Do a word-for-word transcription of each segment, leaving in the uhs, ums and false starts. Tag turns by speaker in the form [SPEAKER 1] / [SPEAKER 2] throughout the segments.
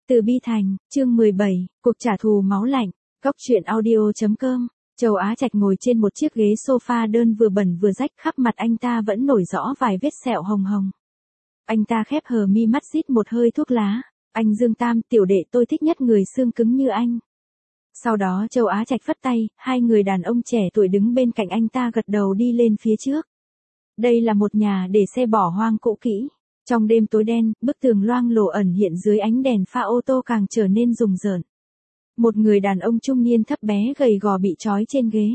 [SPEAKER 1] Từ Bi Thành, chương mười bảy, cuộc trả thù máu lạnh, góc truyện audio chấm com. Châu Á Trạch ngồi trên một chiếc ghế sofa đơn vừa bẩn vừa rách, khắp mặt anh ta vẫn nổi rõ vài vết sẹo hồng hồng. Anh ta khép hờ mi mắt rít một hơi thuốc lá. Anh Dương Tam, tiểu đệ tôi thích nhất người xương cứng như anh. Sau đó Châu Á Trạch phất tay, hai người đàn ông trẻ tuổi đứng bên cạnh anh ta gật đầu đi lên phía trước. Đây là một nhà để xe bỏ hoang cũ kỹ. Trong đêm tối đen, bức tường loang lổ ẩn hiện dưới ánh đèn pha ô tô càng trở nên rùng rợn. Một người đàn ông trung niên thấp bé gầy gò bị trói trên ghế.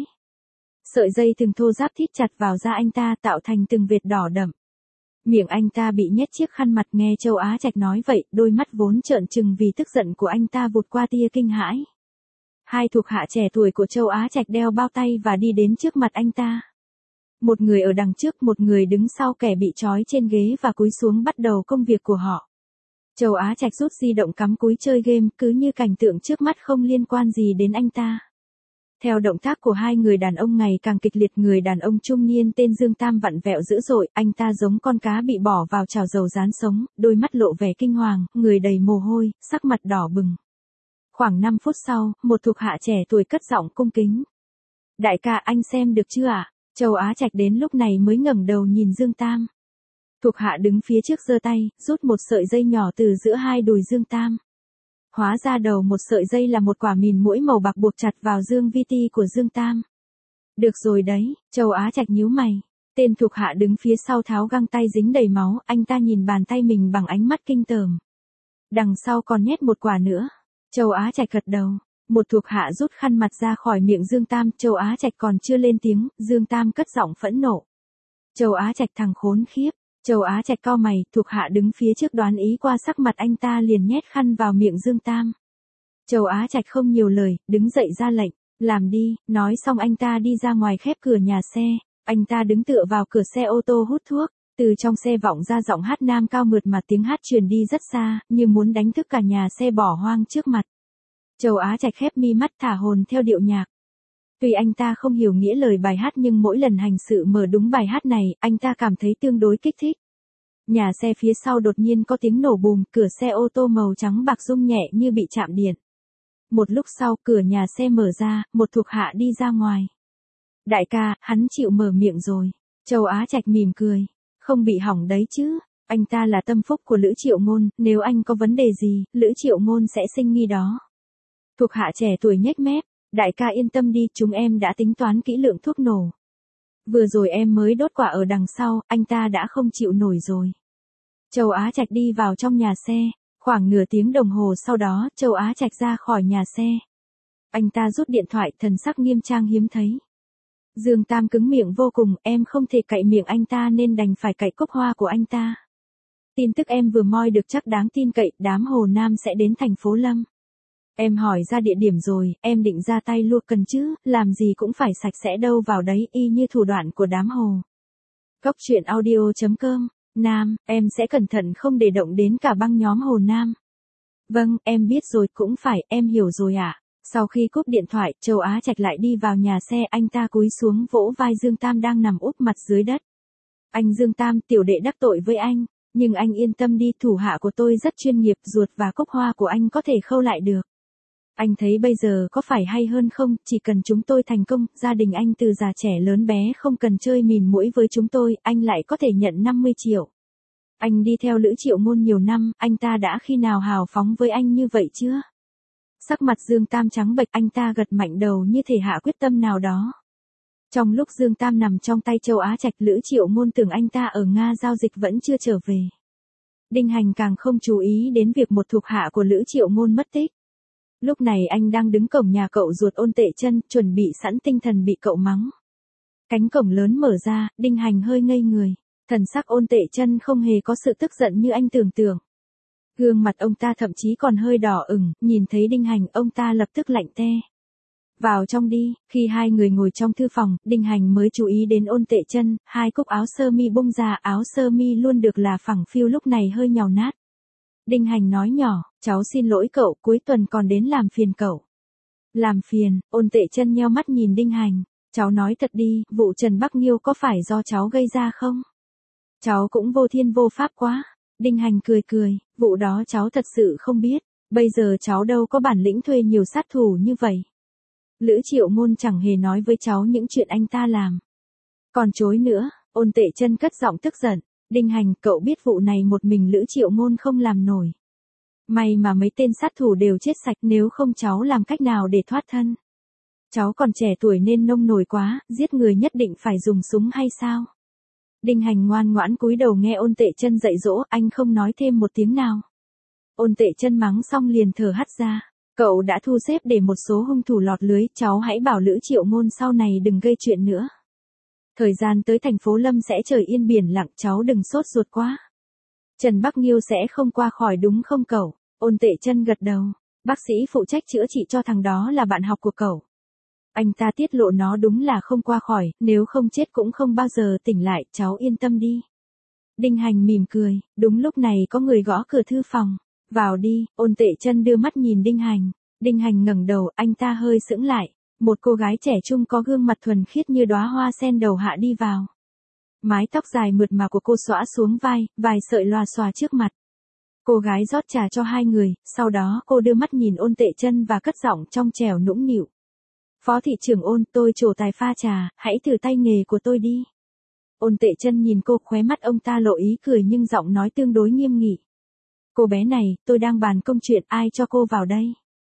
[SPEAKER 1] Sợi dây thừng thô ráp thít chặt vào da anh ta tạo thành từng vệt đỏ đậm. Miệng anh ta bị nhét chiếc khăn mặt, nghe Châu Á Trạch nói vậy, đôi mắt vốn trợn trừng vì tức giận của anh ta vụt qua tia kinh hãi. Hai thuộc hạ trẻ tuổi của Châu Á Trạch đeo bao tay và đi đến trước mặt anh ta. Một người ở đằng trước, một người đứng sau kẻ bị trói trên ghế và cúi xuống bắt đầu công việc của họ. Châu Á Trạch rút di động cắm cúi chơi game, cứ như cảnh tượng trước mắt không liên quan gì đến anh ta. Theo động tác của hai người đàn ông ngày càng kịch liệt, người đàn ông trung niên tên Dương Tam vặn vẹo dữ dội, anh ta giống con cá bị bỏ vào chảo dầu rán sống, đôi mắt lộ vẻ kinh hoàng, người đầy mồ hôi, sắc mặt đỏ bừng. Khoảng năm phút sau, một thuộc hạ trẻ tuổi cất giọng cung kính. Đại ca, anh xem được chưa ạ? Châu Á Trạch đến lúc này mới ngẩng đầu nhìn Dương Tam. Thuộc hạ đứng phía trước giơ tay, rút một sợi dây nhỏ từ giữa hai đùi Dương Tam. Hóa ra đầu một sợi dây là một quả mìn muỗi màu bạc buộc chặt vào dương vi ti của Dương Tam. Được rồi đấy, Châu Á Trạch nhíu mày. Tên thuộc hạ đứng phía sau tháo găng tay dính đầy máu, anh ta nhìn bàn tay mình bằng ánh mắt kinh tởm. Đằng sau còn nhét một quả nữa. Châu Á Trạch gật đầu. Một thuộc hạ rút khăn mặt ra khỏi miệng Dương Tam, Châu Á Trạch còn chưa lên tiếng, Dương Tam cất giọng phẫn nộ. Châu Á Trạch, thằng khốn khiếp. Châu Á Trạch cau mày, thuộc hạ đứng phía trước đoán ý qua sắc mặt anh ta liền nhét khăn vào miệng Dương Tam. Châu Á Trạch không nhiều lời, đứng dậy ra lệnh, làm đi, nói xong anh ta đi ra ngoài khép cửa nhà xe, anh ta đứng tựa vào cửa xe ô tô hút thuốc, từ trong xe vọng ra giọng hát nam cao mượt mà tiếng hát truyền đi rất xa, như muốn đánh thức cả nhà xe bỏ hoang trước mặt. Châu Á Trạch khép mi mắt thả hồn theo điệu nhạc. Tuy anh ta không hiểu nghĩa lời bài hát nhưng mỗi lần hành sự mở đúng bài hát này, anh ta cảm thấy tương đối kích thích. Nhà xe phía sau đột nhiên có tiếng nổ bùm, cửa xe ô tô màu trắng bạc rung nhẹ như bị chạm điện. Một lúc sau, cửa nhà xe mở ra, một thuộc hạ đi ra ngoài. Đại ca, hắn chịu mở miệng rồi. Châu Á Trạch mỉm cười. Không bị hỏng đấy chứ. Anh ta là tâm phúc của Lữ Triệu Ngôn, nếu anh có vấn đề gì, Lữ Triệu Ngôn sẽ sinh nghi đó. Thuộc hạ trẻ tuổi nhếch mép. Đại ca yên tâm đi, chúng em đã tính toán kỹ lượng thuốc nổ. Vừa rồi em mới đốt quả ở đằng sau, anh ta đã không chịu nổi rồi. Châu Á Trạch đi vào trong nhà xe, khoảng nửa tiếng đồng hồ sau đó, Châu Á Trạch ra khỏi nhà xe. Anh ta rút điện thoại, thần sắc nghiêm trang hiếm thấy. Dương Tam cứng miệng vô cùng, em không thể cậy miệng anh ta nên đành phải cậy cốc hoa của anh ta. Tin tức em vừa moi được chắc đáng tin cậy, đám Hồ Nam sẽ đến thành phố Lâm. Em hỏi ra địa điểm rồi, em định ra tay luôn cần chứ, làm gì cũng phải sạch sẽ đâu vào đấy, y như thủ đoạn của đám Hồ. Góc truyện audio chấm com, Nam, em sẽ cẩn thận không để động đến cả băng nhóm Hồ Nam. Vâng, em biết rồi, cũng phải, em hiểu rồi ạ. À. Sau khi cúp điện thoại, Châu Á Trạch lại đi vào nhà xe, anh ta cúi xuống vỗ vai Dương Tam đang nằm úp mặt dưới đất. Anh Dương Tam, tiểu đệ đắc tội với anh, nhưng anh yên tâm đi, thủ hạ của tôi rất chuyên nghiệp, ruột và cốc hoa của anh có thể khâu lại được. Anh thấy bây giờ có phải hay hơn không, chỉ cần chúng tôi thành công, gia đình anh từ già trẻ lớn bé không cần chơi mìn muỗi với chúng tôi, anh lại có thể nhận năm mươi triệu. Anh đi theo Lữ Triệu Ngôn nhiều năm, anh ta đã khi nào hào phóng với anh như vậy chưa? Sắc mặt Dương Tam trắng bệch, anh ta gật mạnh đầu như thể hạ quyết tâm nào đó. Trong lúc Dương Tam nằm trong tay Châu Á Trạch, Lữ Triệu Ngôn tưởng anh ta ở Nga giao dịch vẫn chưa trở về. Đinh Hành càng không chú ý đến việc một thuộc hạ của Lữ Triệu Ngôn mất tích. Lúc này anh đang đứng cổng nhà cậu ruột Ôn Tệ Chân, chuẩn bị sẵn tinh thần bị cậu mắng. Cánh cổng lớn mở ra, Đinh Hành hơi ngây người. Thần sắc Ôn Tệ Chân không hề có sự tức giận như anh tưởng tượng. Gương mặt ông ta thậm chí còn hơi đỏ ửng, nhìn thấy Đinh Hành, ông ta lập tức lạnh te. Vào trong đi, khi hai người ngồi trong thư phòng, Đinh Hành mới chú ý đến Ôn Tệ Chân, hai cúc áo sơ mi bung ra, áo sơ mi luôn được là phẳng phiu lúc này hơi nhàu nát. Đinh Hành nói nhỏ, cháu xin lỗi cậu, cuối tuần còn đến làm phiền cậu. Làm phiền, Ôn Tệ Chân nheo mắt nhìn Đinh Hành, cháu nói thật đi, vụ Trần Bắc Nghiêu có phải do cháu gây ra không? Cháu cũng vô thiên vô pháp quá. Đinh Hành cười cười, vụ đó cháu thật sự không biết. Bây giờ cháu đâu có bản lĩnh thuê nhiều sát thủ như vậy. Lữ Triệu Ngôn chẳng hề nói với cháu những chuyện anh ta làm. Còn chối nữa, Ôn Tệ Chân cất giọng tức giận. Đinh Hành, cậu biết vụ này một mình Lữ Triệu Ngôn không làm nổi. May mà mấy tên sát thủ đều chết sạch, nếu không cháu làm cách nào để thoát thân. Cháu còn trẻ tuổi nên nông nổi quá, giết người nhất định phải dùng súng hay sao? Đinh Hành ngoan ngoãn cúi đầu nghe Ôn Tệ Chân dạy dỗ, anh không nói thêm một tiếng nào. Ôn Tệ Chân mắng xong liền thở hắt ra. Cậu đã thu xếp để một số hung thủ lọt lưới, cháu hãy bảo Lữ Triệu Ngôn sau này đừng gây chuyện nữa. Thời gian tới thành phố Lâm sẽ trời yên biển lặng, cháu đừng sốt ruột quá. Trần Bắc Nghiêu sẽ không qua khỏi đúng không cậu? Ôn Tệ Chân gật đầu. Bác sĩ phụ trách chữa trị cho thằng đó là bạn học của cậu. Anh ta tiết lộ nó đúng là không qua khỏi, nếu không chết cũng không bao giờ tỉnh lại, cháu yên tâm đi. Đinh Hành mỉm cười, đúng lúc này có người gõ cửa thư phòng. Vào đi, Ôn Tệ Chân đưa mắt nhìn Đinh Hành. Đinh Hành ngẩng đầu, anh ta hơi sững lại. Một cô gái trẻ trung có gương mặt thuần khiết như đóa hoa sen đầu hạ đi vào. Mái tóc dài mượt mà của cô xõa xuống vai, vài sợi lòa xòa trước mặt. Cô gái rót trà cho hai người, sau đó cô đưa mắt nhìn Ôn Tệ Chân và cất giọng trong trẻo nũng nịu. Phó thị trưởng Ôn, tôi trổ tài pha trà, hãy thử tay nghề của tôi đi. Ôn Tệ Chân nhìn cô, khóe mắt ông ta lộ ý cười nhưng giọng nói tương đối nghiêm nghị. Cô bé này, tôi đang bàn công chuyện, ai cho cô vào đây?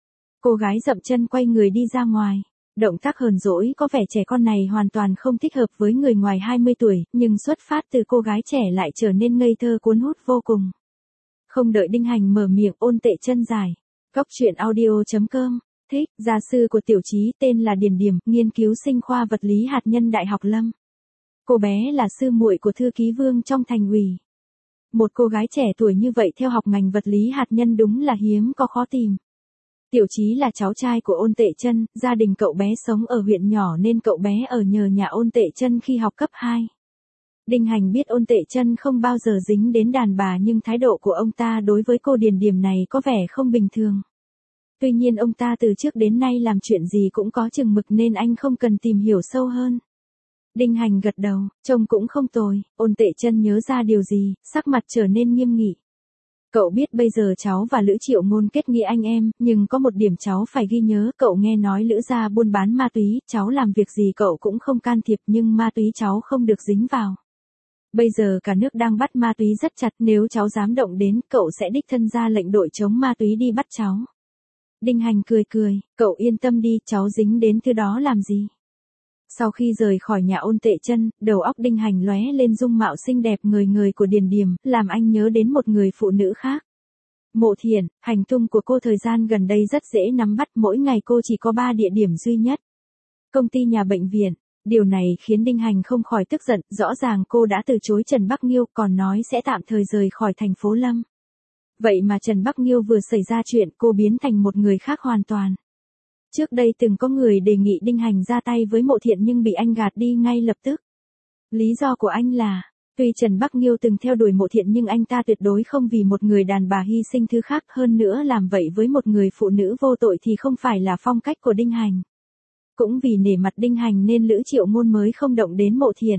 [SPEAKER 1] Cô gái dậm chân quay người đi ra ngoài. Động tác hờn dỗi có vẻ trẻ con này hoàn toàn không thích hợp với người ngoài hai mươi tuổi, nhưng xuất phát từ cô gái trẻ lại trở nên ngây thơ cuốn hút vô cùng. Không đợi Đinh Hành mở miệng, Ôn Tệ Chân giải. Góc truyện audio chấm com. Thích, gia sư của Tiểu Chí tên là Điền Điềm, nghiên cứu sinh khoa vật lý hạt nhân Đại học Lâm. Cô bé là sư muội của thư ký Vương trong thành ủy. Một cô gái trẻ tuổi như vậy theo học ngành vật lý hạt nhân đúng là hiếm có khó tìm. Tiểu Chí là cháu trai của Ôn Tệ Chân, gia đình cậu bé sống ở huyện nhỏ nên cậu bé ở nhờ nhà Ôn Tệ Chân khi học cấp hai. Đinh Hành biết Ôn Tệ Chân không bao giờ dính đến đàn bà nhưng thái độ của ông ta đối với cô Điền Điềm này có vẻ không bình thường. Tuy nhiên ông ta từ trước đến nay làm chuyện gì cũng có chừng mực nên anh không cần tìm hiểu sâu hơn. Đinh Hành gật đầu, trông cũng không tồi. Ôn Tệ Chân nhớ ra điều gì, sắc mặt trở nên nghiêm nghị. Cậu biết bây giờ cháu và Lữ Triệu Ngôn kết nghĩa anh em, nhưng có một điểm cháu phải ghi nhớ, cậu nghe nói Lữ gia buôn bán ma túy, cháu làm việc gì cậu cũng không can thiệp nhưng ma túy cháu không được dính vào. Bây giờ cả nước đang bắt ma túy rất chặt, nếu cháu dám động đến, cậu sẽ đích thân ra lệnh đội chống ma túy đi bắt cháu. Đinh Hành cười cười, cậu yên tâm đi, cháu dính đến thứ đó làm gì. Sau khi rời khỏi nhà Ôn Tệ Chân, đầu óc Đinh Hành lóe lên dung mạo xinh đẹp người người của Điền Điềm, làm anh nhớ đến một người phụ nữ khác. Mộ Thiển, hành tung của cô thời gian gần đây rất dễ nắm bắt, mỗi ngày cô chỉ có ba địa điểm duy nhất. Công ty, nhà, bệnh viện. Điều này khiến Đinh Hành không khỏi tức giận, rõ ràng cô đã từ chối Trần Bắc Nghiêu còn nói sẽ tạm thời rời khỏi thành phố Lâm. Vậy mà Trần Bắc Nghiêu vừa xảy ra chuyện cô biến thành một người khác hoàn toàn. Trước đây từng có người đề nghị Đinh Hành ra tay với Mộ Thiện nhưng bị anh gạt đi ngay lập tức. Lý do của anh là, tuy Trần Bắc Nghiêu từng theo đuổi Mộ Thiện nhưng anh ta tuyệt đối không vì một người đàn bà hy sinh thứ khác, hơn nữa làm vậy với một người phụ nữ vô tội thì không phải là phong cách của Đinh Hành. Cũng vì nể mặt Đinh Hành nên Lữ Triệu Ngôn mới không động đến Mộ Thiện.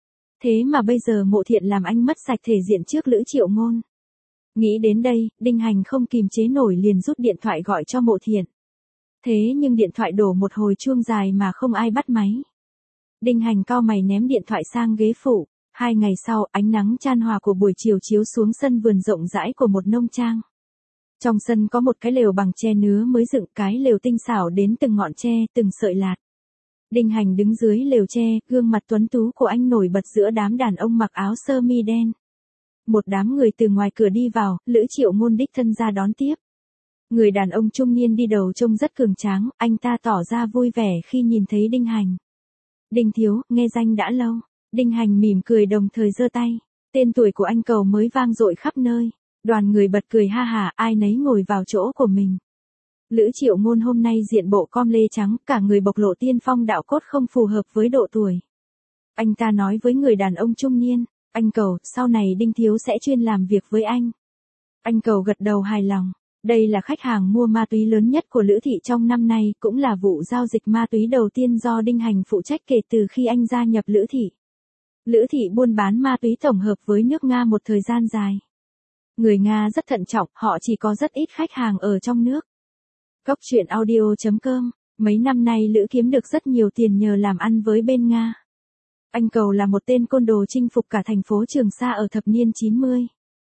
[SPEAKER 1] Thế mà bây giờ Mộ Thiện làm anh mất sạch thể diện trước Lữ Triệu Ngôn. Nghĩ đến đây, Đinh Hành không kìm chế nổi liền rút điện thoại gọi cho Mộ Thiện. Thế nhưng điện thoại đổ một hồi chuông dài mà không ai bắt máy. Đinh Hành cau mày ném điện thoại sang ghế phụ. Hai ngày sau, ánh nắng chan hòa của buổi chiều chiếu xuống sân vườn rộng rãi của một nông trang. Trong sân có một cái lều bằng tre nứa mới dựng, cái lều tinh xảo đến từng ngọn tre, từng sợi lạt. Đinh Hành đứng dưới lều tre, gương mặt tuấn tú của anh nổi bật giữa đám đàn ông mặc áo sơ mi đen. Một đám người từ ngoài cửa đi vào, Lữ Triệu Ngôn đích thân ra đón tiếp. Người đàn ông trung niên đi đầu trông rất cường tráng, anh ta tỏ ra vui vẻ khi nhìn thấy Đinh Hành. Đinh thiếu, nghe danh đã lâu. Đinh Hành mỉm cười đồng thời giơ tay. Tên tuổi của anh cầu mới vang dội khắp nơi. Đoàn người bật cười ha hả, ai nấy ngồi vào chỗ của mình. Lữ Triệu Ngôn hôm nay diện bộ com lê trắng, cả người bộc lộ tiên phong đạo cốt không phù hợp với độ tuổi. Anh ta nói với người đàn ông trung niên, anh cầu, sau này Đinh thiếu sẽ chuyên làm việc với anh. Anh cầu gật đầu hài lòng. Đây là khách hàng mua ma túy lớn nhất của Lữ thị trong năm nay, cũng là vụ giao dịch ma túy đầu tiên do Đinh Hành phụ trách kể từ khi anh gia nhập Lữ thị. Lữ thị buôn bán ma túy tổng hợp với nước Nga một thời gian dài. Người Nga rất thận trọng, họ chỉ có rất ít khách hàng ở trong nước. Cóc truyện audio.com. Mấy năm nay Lữ kiếm được rất nhiều tiền nhờ làm ăn với bên Nga. Anh Cầu là một tên côn đồ chinh phục cả thành phố Trường Sa ở thập niên chín mươi.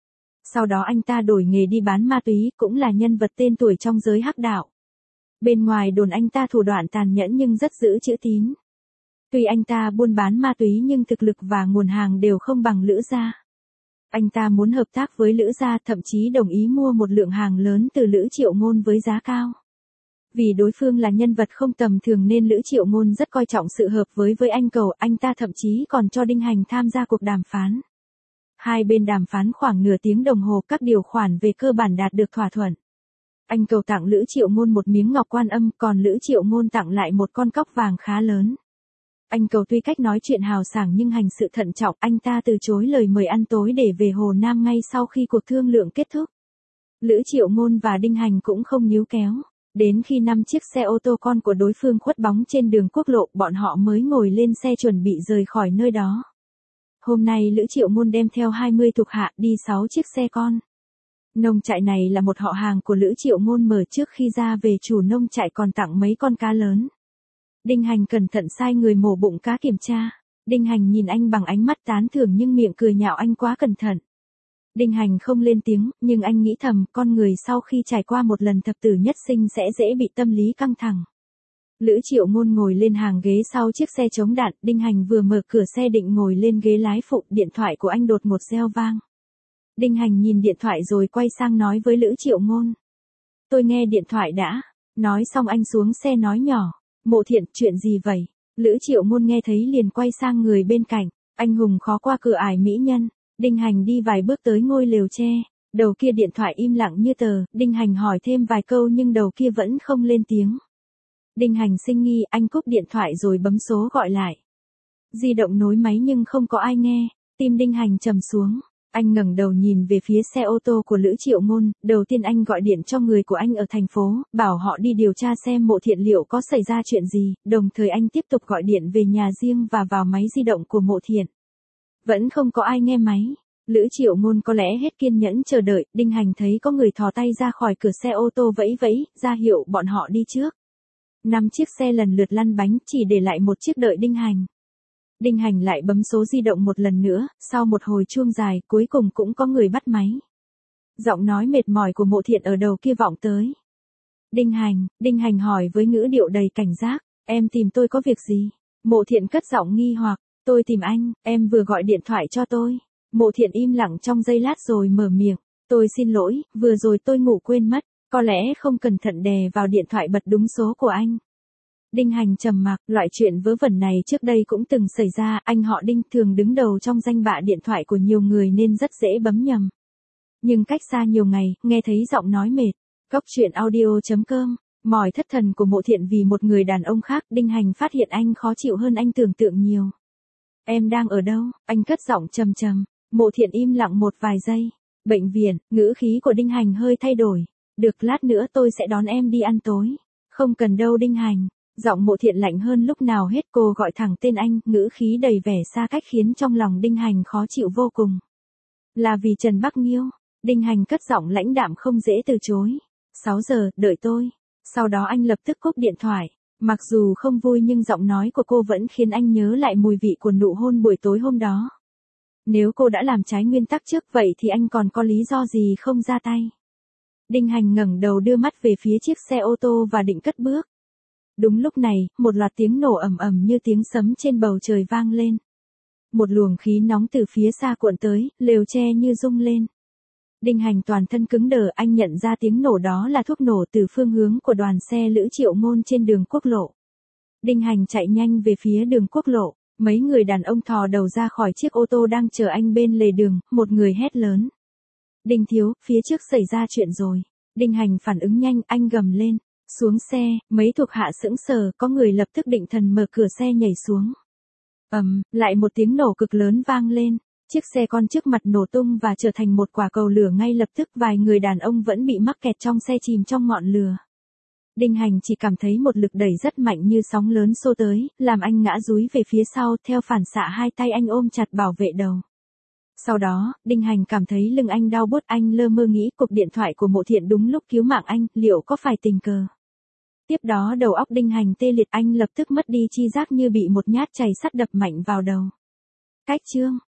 [SPEAKER 1] Sau đó anh ta đổi nghề đi bán ma túy, cũng là nhân vật tên tuổi trong giới hắc đạo. Bên ngoài đồn anh ta thủ đoạn tàn nhẫn nhưng rất giữ chữ tín. Tuy anh ta buôn bán ma túy nhưng thực lực và nguồn hàng đều không bằng Lữ gia. Anh ta muốn hợp tác với Lữ gia, thậm chí đồng ý mua một lượng hàng lớn từ Lữ Triệu Ngôn với giá cao. Vì đối phương là nhân vật không tầm thường nên Lữ Triệu Ngôn rất coi trọng sự hợp với với anh Cầu, anh ta thậm chí còn cho Đinh Hành tham gia cuộc đàm phán. Hai bên đàm phán khoảng nửa tiếng đồng hồ, các điều khoản về cơ bản đạt được thỏa thuận. Anh Cầu tặng Lữ Triệu Ngôn một miếng ngọc Quan Âm, còn Lữ Triệu Ngôn tặng lại một con cóc vàng khá lớn. Anh Cầu tuy cách nói chuyện hào sảng nhưng hành sự thận trọng, anh ta từ chối lời mời ăn tối để về Hồ Nam ngay sau khi cuộc thương lượng kết thúc. Lữ Triệu Ngôn và Đinh Hành cũng không níu kéo. Đến khi năm chiếc xe ô tô con của đối phương khuất bóng trên đường quốc lộ, bọn họ mới ngồi lên xe chuẩn bị rời khỏi nơi đó. Hôm nay Lữ Triệu Ngôn đem theo hai mươi thuộc hạ đi sáu chiếc xe con. Nông trại này là một họ hàng của Lữ Triệu Ngôn mở, trước khi ra về chủ nông trại còn tặng mấy con cá lớn. Đinh Hành cẩn thận sai người mổ bụng cá kiểm tra. Đinh Hành nhìn anh bằng ánh mắt tán thưởng nhưng miệng cười nhạo anh quá cẩn thận. Đinh Hành không lên tiếng, nhưng anh nghĩ thầm, con người sau khi trải qua một lần thập tử nhất sinh sẽ dễ bị tâm lý căng thẳng. Lữ Triệu Ngôn ngồi lên hàng ghế sau chiếc xe chống đạn, Đinh Hành vừa mở cửa xe định ngồi lên ghế lái phụ, điện thoại của anh đột ngột reo vang. Đinh Hành nhìn điện thoại rồi quay sang nói với Lữ Triệu Ngôn. Tôi nghe điện thoại đã. Nói xong anh xuống xe nói nhỏ. Mộ Thiện, chuyện gì vậy? Lữ Triệu Ngôn nghe thấy liền quay sang người bên cạnh. Anh hùng khó qua cửa ải mỹ nhân. Đinh Hành đi vài bước tới ngôi lều tre. Đầu kia điện thoại im lặng như tờ. Đinh Hành hỏi thêm vài câu nhưng đầu kia vẫn không lên tiếng. Đinh Hành sinh nghi, anh cúp điện thoại rồi bấm số gọi lại. Di động nối máy nhưng không có ai nghe. Tim Đinh Hành trầm xuống. Anh ngẩng đầu nhìn về phía xe ô tô của Lữ Triệu Ngôn, đầu tiên anh gọi điện cho người của anh ở thành phố, bảo họ đi điều tra xem Mộ Thiện liệu có xảy ra chuyện gì, đồng thời anh tiếp tục gọi điện về nhà riêng và vào máy di động của Mộ Thiện. Vẫn không có ai nghe máy. Lữ Triệu Ngôn có lẽ hết kiên nhẫn chờ đợi, Đinh Hành thấy có người thò tay ra khỏi cửa xe ô tô vẫy vẫy, ra hiệu bọn họ đi trước. Năm chiếc xe lần lượt lăn bánh, chỉ để lại một chiếc đợi Đinh Hành. Đinh Hành lại bấm số di động một lần nữa, sau một hồi chuông dài, cuối cùng cũng có người bắt máy. Giọng nói mệt mỏi của Mộ Thiện ở đầu kia vọng tới. Đinh Hành, Đinh Hành hỏi với ngữ điệu đầy cảnh giác, em tìm tôi có việc gì? Mộ Thiện cất giọng nghi hoặc, tôi tìm anh, em vừa gọi điện thoại cho tôi. Mộ Thiện im lặng trong giây lát rồi mở miệng, tôi xin lỗi, vừa rồi tôi ngủ quên mất, có lẽ không cẩn thận đè vào điện thoại bật đúng số của anh. Đinh Hành trầm mặc, loại chuyện vớ vẩn này trước đây cũng từng xảy ra, anh họ Đinh thường đứng đầu trong danh bạ điện thoại của nhiều người nên rất dễ bấm nhầm. Nhưng cách xa nhiều ngày, nghe thấy giọng nói mệt. Cóc truyện audio.com, mỏi thất thần của Mộ Thiện vì một người đàn ông khác, Đinh Hành phát hiện anh khó chịu hơn anh tưởng tượng nhiều. Em đang ở đâu? Anh cất giọng trầm trầm. Mộ Thiện im lặng một vài giây. Bệnh viện, ngữ khí của Đinh Hành hơi thay đổi. Được, lát nữa tôi sẽ đón em đi ăn tối. Không cần đâu Đinh Hành. Giọng Mộ Thiện lạnh hơn lúc nào hết, cô gọi thẳng tên anh, ngữ khí đầy vẻ xa cách khiến trong lòng Đinh Hành khó chịu vô cùng. Là vì Trần Bắc Nghiêu. Đinh Hành cất giọng lãnh đạm không dễ từ chối. sáu giờ, đợi tôi. Sau đó anh lập tức cúp điện thoại. Mặc dù không vui nhưng giọng nói của cô vẫn khiến anh nhớ lại mùi vị của nụ hôn buổi tối hôm đó. Nếu cô đã làm trái nguyên tắc trước vậy thì anh còn có lý do gì không ra tay. Đinh Hành ngẩng đầu đưa mắt về phía chiếc xe ô tô và định cất bước. Đúng lúc này, một loạt tiếng nổ ầm ầm như tiếng sấm trên bầu trời vang lên. Một luồng khí nóng từ phía xa cuộn tới, lều tre như rung lên. Đinh Hành toàn thân cứng đờ, anh nhận ra tiếng nổ đó là thuốc nổ từ phương hướng của đoàn xe Lữ Triệu Ngôn trên đường quốc lộ. Đinh Hành chạy nhanh về phía đường quốc lộ, mấy người đàn ông thò đầu ra khỏi chiếc ô tô đang chờ anh bên lề đường, một người hét lớn. Đinh thiếu, phía trước xảy ra chuyện rồi. Đinh Hành phản ứng nhanh, anh gầm lên. Xuống xe, mấy thuộc hạ sững sờ, có người lập tức định thần mở cửa xe nhảy xuống. Ầm, um, lại một tiếng nổ cực lớn vang lên, chiếc xe con trước mặt nổ tung và trở thành một quả cầu lửa ngay lập tức, vài người đàn ông vẫn bị mắc kẹt trong xe chìm trong ngọn lửa. Đinh Hành chỉ cảm thấy một lực đẩy rất mạnh như sóng lớn xô tới, làm anh ngã dúi về phía sau, theo phản xạ hai tay anh ôm chặt bảo vệ đầu. Sau đó, Đinh Hành cảm thấy lưng anh đau buốt, anh lơ mơ nghĩ cuộc điện thoại của Mộ Thiện đúng lúc cứu mạng anh, liệu có phải tình cờ. Tiếp đó đầu óc Đinh Hành tê liệt, anh lập tức mất đi chi giác như bị một nhát chày sắt đập mạnh vào đầu. Cách chương